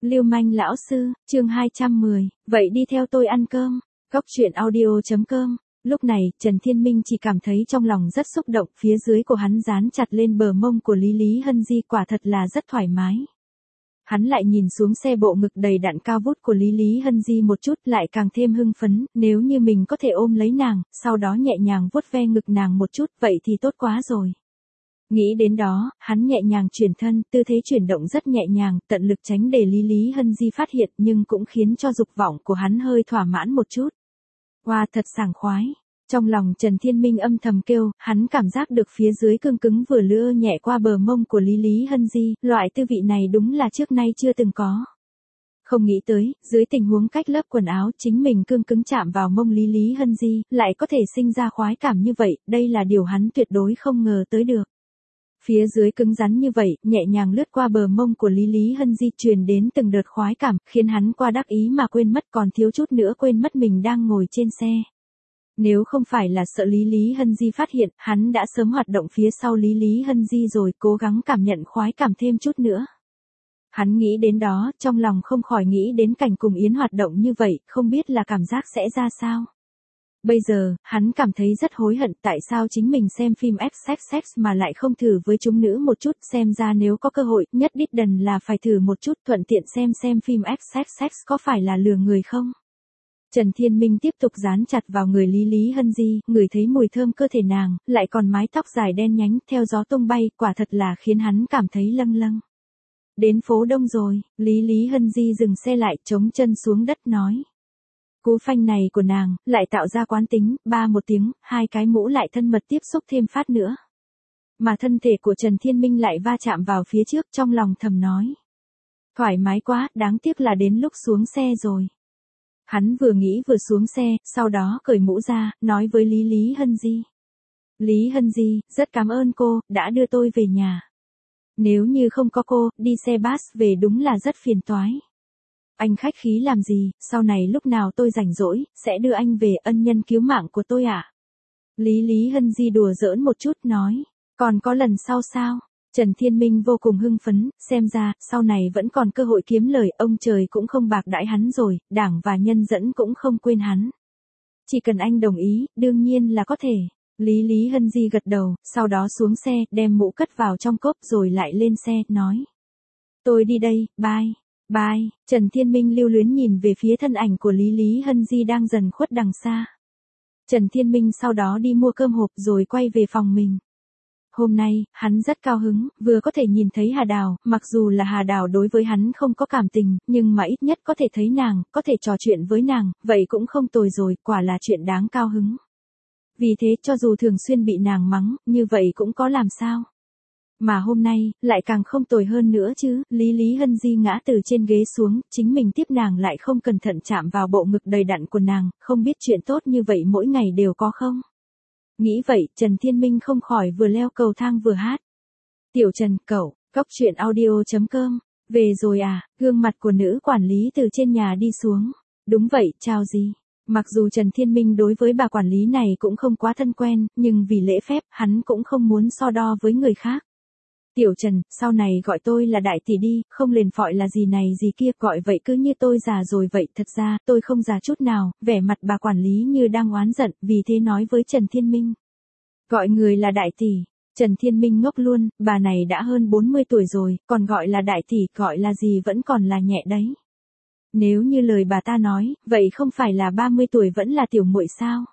Lưu manh lão sư, chương 210, vậy đi theo tôi ăn cơm. Góc truyện audio.com. Lúc này, Trần Thiên Minh chỉ cảm thấy trong lòng rất xúc động, phía dưới của hắn dán chặt lên bờ mông của Lý Hân Di, quả thật là rất thoải mái. Hắn lại nhìn xuống xe bộ ngực đầy đặn cao vút của Lý Hân Di một chút, lại càng thêm hưng phấn, nếu như mình có thể ôm lấy nàng, sau đó nhẹ nhàng vuốt ve ngực nàng một chút, vậy thì tốt quá rồi. Nghĩ đến đó, hắn nhẹ nhàng chuyển thân, tư thế chuyển động rất nhẹ nhàng, tận lực tránh để Lý Hân Di phát hiện, nhưng cũng khiến cho dục vọng của hắn hơi thỏa mãn một chút. Wow, thật sảng khoái. Trong lòng Trần Thiên Minh âm thầm kêu, hắn cảm giác được phía dưới cương cứng vừa lưa nhẹ qua bờ mông của Lý Hân Di, loại tư vị này đúng là trước nay chưa từng có. Không nghĩ tới, dưới tình huống cách lớp quần áo chính mình cương cứng chạm vào mông Lý Hân Di, lại có thể sinh ra khoái cảm như vậy, đây là điều hắn tuyệt đối không ngờ tới được. Phía dưới cứng rắn như vậy, nhẹ nhàng lướt qua bờ mông của Lý Hân Di truyền đến từng đợt khoái cảm, khiến hắn qua đắc ý mà quên mất, còn thiếu chút nữa quên mất mình đang ngồi trên xe. Nếu không phải là sợ Lý Hân Di phát hiện, hắn đã sớm hoạt động phía sau Lý Hân Di rồi, cố gắng cảm nhận khoái cảm thêm chút nữa. Hắn nghĩ đến đó, trong lòng không khỏi nghĩ đến cảnh cùng Yến hoạt động như vậy, không biết là cảm giác sẽ ra sao. Bây giờ, hắn cảm thấy rất hối hận tại sao chính mình xem phim XXX mà lại không thử với chúng nữ một chút, xem ra nếu có cơ hội, nhất đít đần là phải thử một chút, thuận tiện xem phim XXX có phải là lừa người không. Trần Thiên Minh tiếp tục dán chặt vào người Lý Hân Di, ngửi thấy mùi thơm cơ thể nàng, lại còn mái tóc dài đen nhánh, theo gió tung bay, quả thật là khiến hắn cảm thấy lâng lâng. Đến phố Đông rồi, Lý Hân Di dừng xe lại, chống chân xuống đất nói. Cú phanh này của nàng, lại tạo ra quán tính, ba một tiếng, hai cái mũ lại thân mật tiếp xúc thêm phát nữa. Mà thân thể của Trần Thiên Minh lại va chạm vào phía trước, trong lòng thầm nói. Thoải mái quá, đáng tiếc là đến lúc xuống xe rồi. Hắn vừa nghĩ vừa xuống xe, sau đó cởi mũ ra, nói với Lý Hân Di. Lý Hân Di, rất cảm ơn cô, đã đưa tôi về nhà. Nếu như không có cô, đi xe bus về đúng là rất phiền toái. Anh khách khí làm gì, sau này lúc nào tôi rảnh rỗi, sẽ đưa anh về, ân nhân cứu mạng của tôi ạ. Lý Hân Di đùa giỡn một chút nói, còn có lần sau sao? Trần Thiên Minh vô cùng hưng phấn, xem ra, sau này vẫn còn cơ hội kiếm lời, ông trời cũng không bạc đãi hắn rồi, đảng và nhân dẫn cũng không quên hắn. Chỉ cần anh đồng ý, đương nhiên là có thể. Lý Hân Di gật đầu, sau đó xuống xe, đem mũ cất vào trong cốp rồi lại lên xe, nói. Tôi đi đây, bye. Bye, Trần Thiên Minh lưu luyến nhìn về phía thân ảnh của Lý Hân Di đang dần khuất đằng xa. Trần Thiên Minh sau đó đi mua cơm hộp rồi quay về phòng mình. Hôm nay, hắn rất cao hứng, vừa có thể nhìn thấy Hà Đào, mặc dù là Hà Đào đối với hắn không có cảm tình, nhưng mà ít nhất có thể thấy nàng, có thể trò chuyện với nàng, vậy cũng không tồi rồi, quả là chuyện đáng cao hứng. Vì thế cho dù thường xuyên bị nàng mắng, như vậy cũng có làm sao. Mà hôm nay, lại càng không tồi hơn nữa chứ, Lý Hân Di ngã từ trên ghế xuống, chính mình tiếp nàng lại không cẩn thận chạm vào bộ ngực đầy đặn của nàng, không biết chuyện tốt như vậy mỗi ngày đều có không? Nghĩ vậy, Trần Thiên Minh không khỏi vừa leo cầu thang vừa hát. Tiểu Trần, cậu, góc truyện audio.com, về rồi à, gương mặt của nữ quản lý từ trên nhà đi xuống. Đúng vậy, chào gì? Mặc dù Trần Thiên Minh đối với bà quản lý này cũng không quá thân quen, nhưng vì lễ phép, hắn cũng không muốn so đo với người khác. Tiểu Trần, sau này gọi tôi là đại tỷ đi, không liền phọi là gì này gì kia, gọi vậy cứ như tôi già rồi vậy, thật ra, tôi không già chút nào, vẻ mặt bà quản lý như đang oán giận, vì thế nói với Trần Thiên Minh. Gọi người là đại tỷ, Trần Thiên Minh ngốc luôn, bà này đã hơn 40 tuổi rồi, còn gọi là đại tỷ, gọi là gì vẫn còn là nhẹ đấy. Nếu như lời bà ta nói, vậy không phải là 30 tuổi vẫn là tiểu muội sao?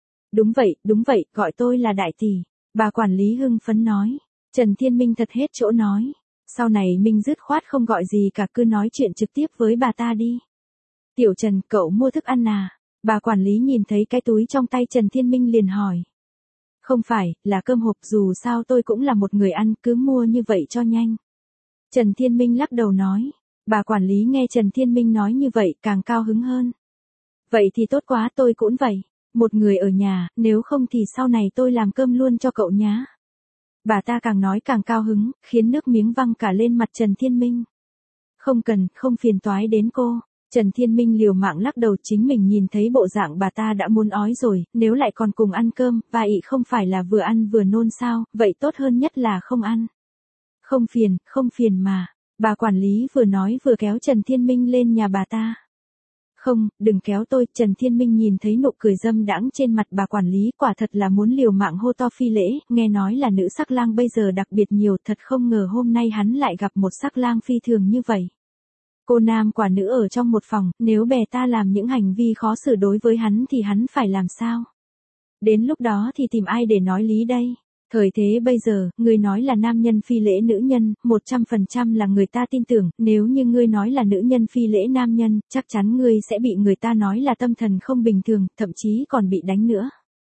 Đúng vậy, gọi tôi là đại tỷ, bà quản lý hưng phấn nói. Trần Thiên Minh thật hết chỗ nói. Sau này Minh dứt khoát không gọi gì cả, cứ nói chuyện trực tiếp với bà ta đi. Tiểu Trần, cậu mua thức ăn à? Bà quản lý nhìn thấy cái túi trong tay Trần Thiên Minh liền hỏi. Không phải, là cơm hộp, dù sao tôi cũng là một người ăn, cứ mua như vậy cho nhanh. Trần Thiên Minh lắc đầu nói. Bà quản lý nghe Trần Thiên Minh nói như vậy càng cao hứng hơn. Vậy thì tốt quá, tôi cũng vậy. Một người ở nhà, nếu không thì sau này tôi làm cơm luôn cho cậu nhá. Bà ta càng nói càng cao hứng, khiến nước miếng văng cả lên mặt Trần Thiên Minh. Không cần, không phiền toái đến cô. Trần Thiên Minh liều mạng lắc đầu, chính mình nhìn thấy bộ dạng bà ta đã muốn ói rồi, nếu lại còn cùng ăn cơm, vậy không phải là vừa ăn vừa nôn sao, vậy tốt hơn nhất là không ăn. Không phiền mà. Bà quản lý vừa nói vừa kéo Trần Thiên Minh lên nhà bà ta. Không, đừng kéo tôi, Trần Thiên Minh nhìn thấy nụ cười dâm đãng trên mặt bà quản lý, quả thật là muốn liều mạng hô to phi lễ, nghe nói là nữ sắc lang bây giờ đặc biệt nhiều, thật không ngờ hôm nay hắn lại gặp một sắc lang phi thường như vậy. Cô nam quả nữ ở trong một phòng, nếu bè ta làm những hành vi khó xử đối với hắn thì hắn phải làm sao? Đến lúc đó thì tìm ai để nói lý đây? Thời thế bây giờ, ngươi nói là nam nhân phi lễ nữ nhân, 100% là người ta tin tưởng, nếu như ngươi nói là nữ nhân phi lễ nam nhân, chắc chắn ngươi sẽ bị người ta nói là tâm thần không bình thường, thậm chí còn bị đánh nữa.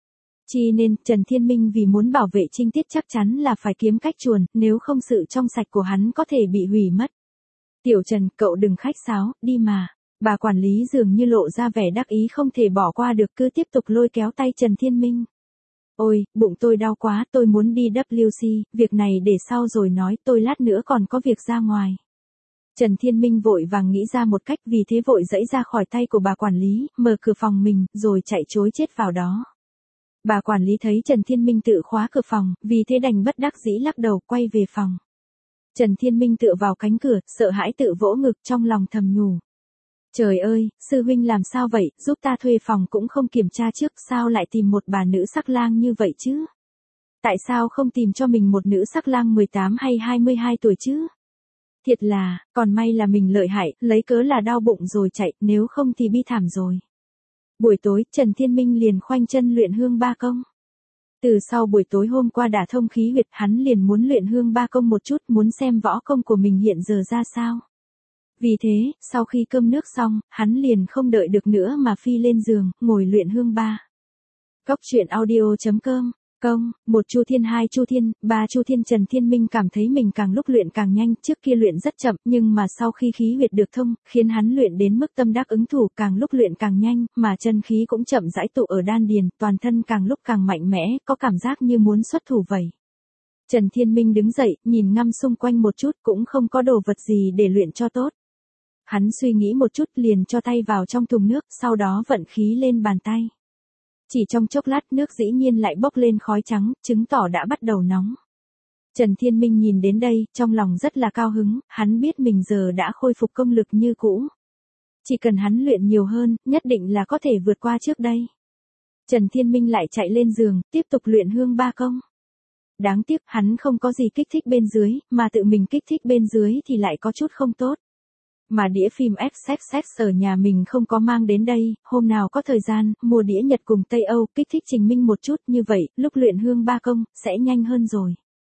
Chi nên, Trần Thiên Minh vì muốn bảo vệ Trinh Tiết chắc chắn là phải kiếm cách chuồn, nếu không sự trong sạch của hắn có thể bị hủy mất. Tiểu Trần, cậu đừng khách sáo, đi mà. Bà quản lý dường như lộ ra vẻ đắc ý không thể bỏ qua được, cứ tiếp tục lôi kéo tay Trần Thiên Minh. Ôi, bụng tôi đau quá, tôi muốn đi WC, việc này để sau rồi nói, tôi lát nữa còn có việc ra ngoài. Trần Thiên Minh vội vàng nghĩ ra một cách, vì thế vội giãy ra khỏi tay của bà quản lý, mở cửa phòng mình, rồi chạy trối chết vào đó. Bà quản lý thấy Trần Thiên Minh tự khóa cửa phòng, vì thế đành bất đắc dĩ lắc đầu quay về phòng. Trần Thiên Minh tựa vào cánh cửa, sợ hãi tự vỗ ngực, trong lòng thầm nhủ. Trời ơi, sư huynh làm sao vậy, giúp ta thuê phòng cũng không kiểm tra trước, sao lại tìm một bà nữ sắc lang như vậy chứ? Tại sao không tìm cho mình một nữ sắc lang 18 hay 22 tuổi chứ? Thiệt là, còn may là mình lợi hại, lấy cớ là đau bụng rồi chạy, nếu không thì bi thảm rồi. Buổi tối, Trần Thiên Minh liền khoanh chân luyện hương ba công. Từ sau buổi tối hôm qua đả thông khí huyệt, hắn liền muốn luyện hương ba công một chút, muốn xem võ công của mình hiện giờ ra sao. Vì thế, sau khi cơm nước xong, hắn liền không đợi được nữa mà phi lên giường, ngồi luyện hương ba. Cóc truyện audio.com, công, 1 Chu Thiên 2 Chu Thiên, 3 Chu Thiên. Trần Thiên Minh cảm thấy mình càng lúc luyện càng nhanh, trước kia luyện rất chậm, nhưng mà sau khi khí huyệt được thông, khiến hắn luyện đến mức tâm đắc ứng thủ, càng lúc luyện càng nhanh, mà chân khí cũng chậm rãi tụ ở đan điền, toàn thân càng lúc càng mạnh mẽ, có cảm giác như muốn xuất thủ vậy. Trần Thiên Minh đứng dậy, nhìn ngắm xung quanh một chút, cũng không có đồ vật gì để luyện cho tốt. Hắn suy nghĩ một chút liền cho tay vào trong thùng nước, sau đó vận khí lên bàn tay. Chỉ trong chốc lát nước dĩ nhiên lại bốc lên khói trắng, chứng tỏ đã bắt đầu nóng. Trần Thiên Minh nhìn đến đây, trong lòng rất là cao hứng, hắn biết mình giờ đã khôi phục công lực như cũ. Chỉ cần hắn luyện nhiều hơn, nhất định là có thể vượt qua trước đây. Trần Thiên Minh lại chạy lên giường, tiếp tục luyện hương ba công. Đáng tiếc, hắn không có gì kích thích bên dưới, mà tự mình kích thích bên dưới thì lại có chút không tốt. Mà đĩa phim XXX ở nhà mình không có mang đến đây, hôm nào có thời gian, mua đĩa Nhật cùng Tây Âu, kích thích Trình Minh một chút, như vậy, lúc luyện hương ba công, sẽ nhanh hơn rồi.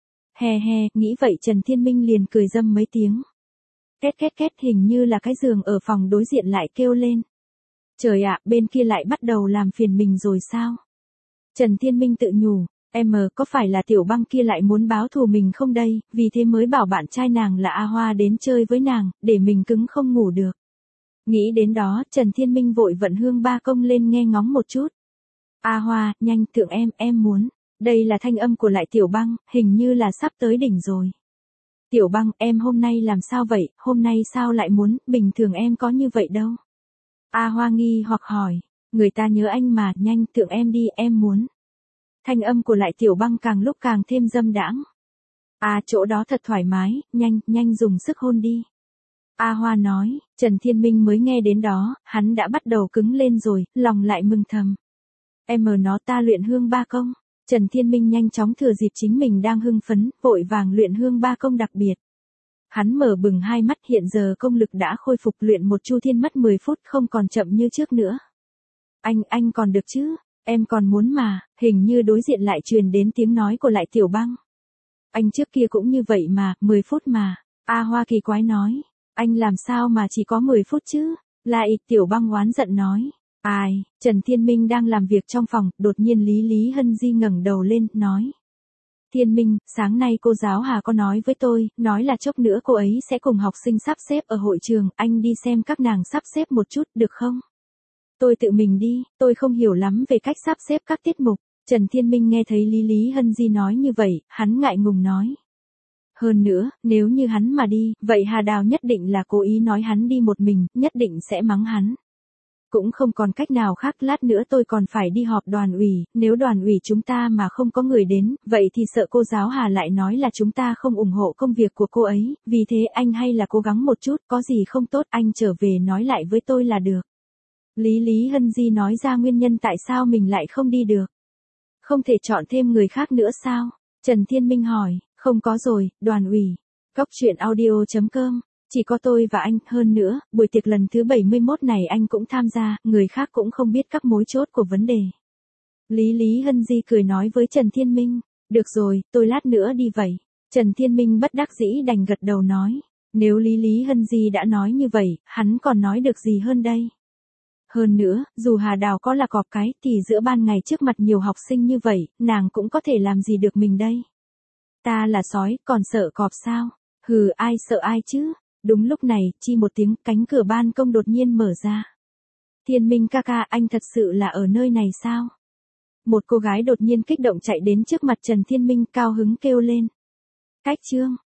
He he, nghĩ vậy Trần Thiên Minh liền cười dâm mấy tiếng. Két két két, hình như là cái giường ở phòng đối diện lại kêu lên. Trời ạ, bên kia lại bắt đầu làm phiền mình rồi sao? Trần Thiên Minh tự nhủ. Có phải là Tiểu Băng kia lại muốn báo thù mình không đây, vì thế mới bảo bạn trai nàng là A Hoa đến chơi với nàng, để mình cứng không ngủ được. Nghĩ đến đó, Trần Thiên Minh vội vận hương ba công lên nghe ngóng một chút. A Hoa, nhanh thượng em muốn. Đây là thanh âm của lại Tiểu Băng, hình như là sắp tới đỉnh rồi. Tiểu Băng, em hôm nay làm sao vậy, hôm nay sao lại muốn, bình thường em có như vậy đâu. A Hoa nghi hoặc hỏi, người ta nhớ anh mà, nhanh thượng em đi, em muốn. Thanh âm của lại Tiểu Băng càng lúc càng thêm dâm đãng. À, chỗ đó thật thoải mái, nhanh dùng sức hôn đi. A Hoa nói, Trần Thiên Minh mới nghe đến đó, hắn đã bắt đầu cứng lên rồi, lòng lại mừng thầm. Nó ta luyện hương ba công. Trần Thiên Minh nhanh chóng thừa dịp chính mình đang hưng phấn, vội vàng luyện hương ba công đặc biệt. Hắn mở bừng hai mắt, hiện giờ công lực đã khôi phục, luyện một Chu Thiên mất 10 phút không còn chậm như trước nữa. Anh còn được chứ? Em còn muốn mà, hình như đối diện lại truyền đến tiếng nói của lại Tiểu Băng. Anh trước kia cũng như vậy mà, 10 phút mà. A Hoa kỳ quái nói, anh làm sao mà chỉ có 10 phút chứ? Lại Tiểu Băng oán giận nói. Ai, Trần Thiên Minh đang làm việc trong phòng, đột nhiên Lý Hân Di ngẩng đầu lên, nói. Thiên Minh, sáng nay cô giáo Hà có nói với tôi, nói là chốc nữa cô ấy sẽ cùng học sinh sắp xếp ở hội trường, anh đi xem các nàng sắp xếp một chút, được không? Tôi tự mình đi, tôi không hiểu lắm về cách sắp xếp các tiết mục. Trần Thiên Minh nghe thấy Lý Hân Di nói như vậy, hắn ngại ngùng nói. Hơn nữa, nếu như hắn mà đi, vậy Hà Đào nhất định là cố ý nói hắn đi một mình, nhất định sẽ mắng hắn. Cũng không còn cách nào khác, lát nữa tôi còn phải đi họp đoàn ủy, nếu đoàn ủy chúng ta mà không có người đến, vậy thì sợ cô giáo Hà lại nói là chúng ta không ủng hộ công việc của cô ấy, vì thế anh hay là cố gắng một chút, có gì không tốt anh trở về nói lại với tôi là được. Lý Hân Di nói ra nguyên nhân tại sao mình lại không đi được. Không thể chọn thêm người khác nữa sao? Trần Thiên Minh hỏi, không có rồi, đoàn ủy. Cóc truyện audio.com. Chỉ có tôi và anh, hơn nữa, buổi tiệc lần thứ 71 này anh cũng tham gia, người khác cũng không biết các mối chốt của vấn đề. Lý Hân Di cười nói với Trần Thiên Minh, được rồi, tôi lát nữa đi vậy. Trần Thiên Minh bất đắc dĩ đành gật đầu nói, nếu Lý Hân Di đã nói như vậy, hắn còn nói được gì hơn đây. Hơn nữa, dù Hà Đào có là cọp cái, thì giữa ban ngày trước mặt nhiều học sinh như vậy, nàng cũng có thể làm gì được mình đây. Ta là sói, còn sợ cọp sao? Hừ, ai sợ ai chứ? Đúng lúc này, chi một tiếng, cánh cửa ban công đột nhiên mở ra. Thiên Minh ca ca, anh thật sự là ở nơi này sao? Một cô gái đột nhiên kích động chạy đến trước mặt Trần Thiên Minh, cao hứng kêu lên. Cách chương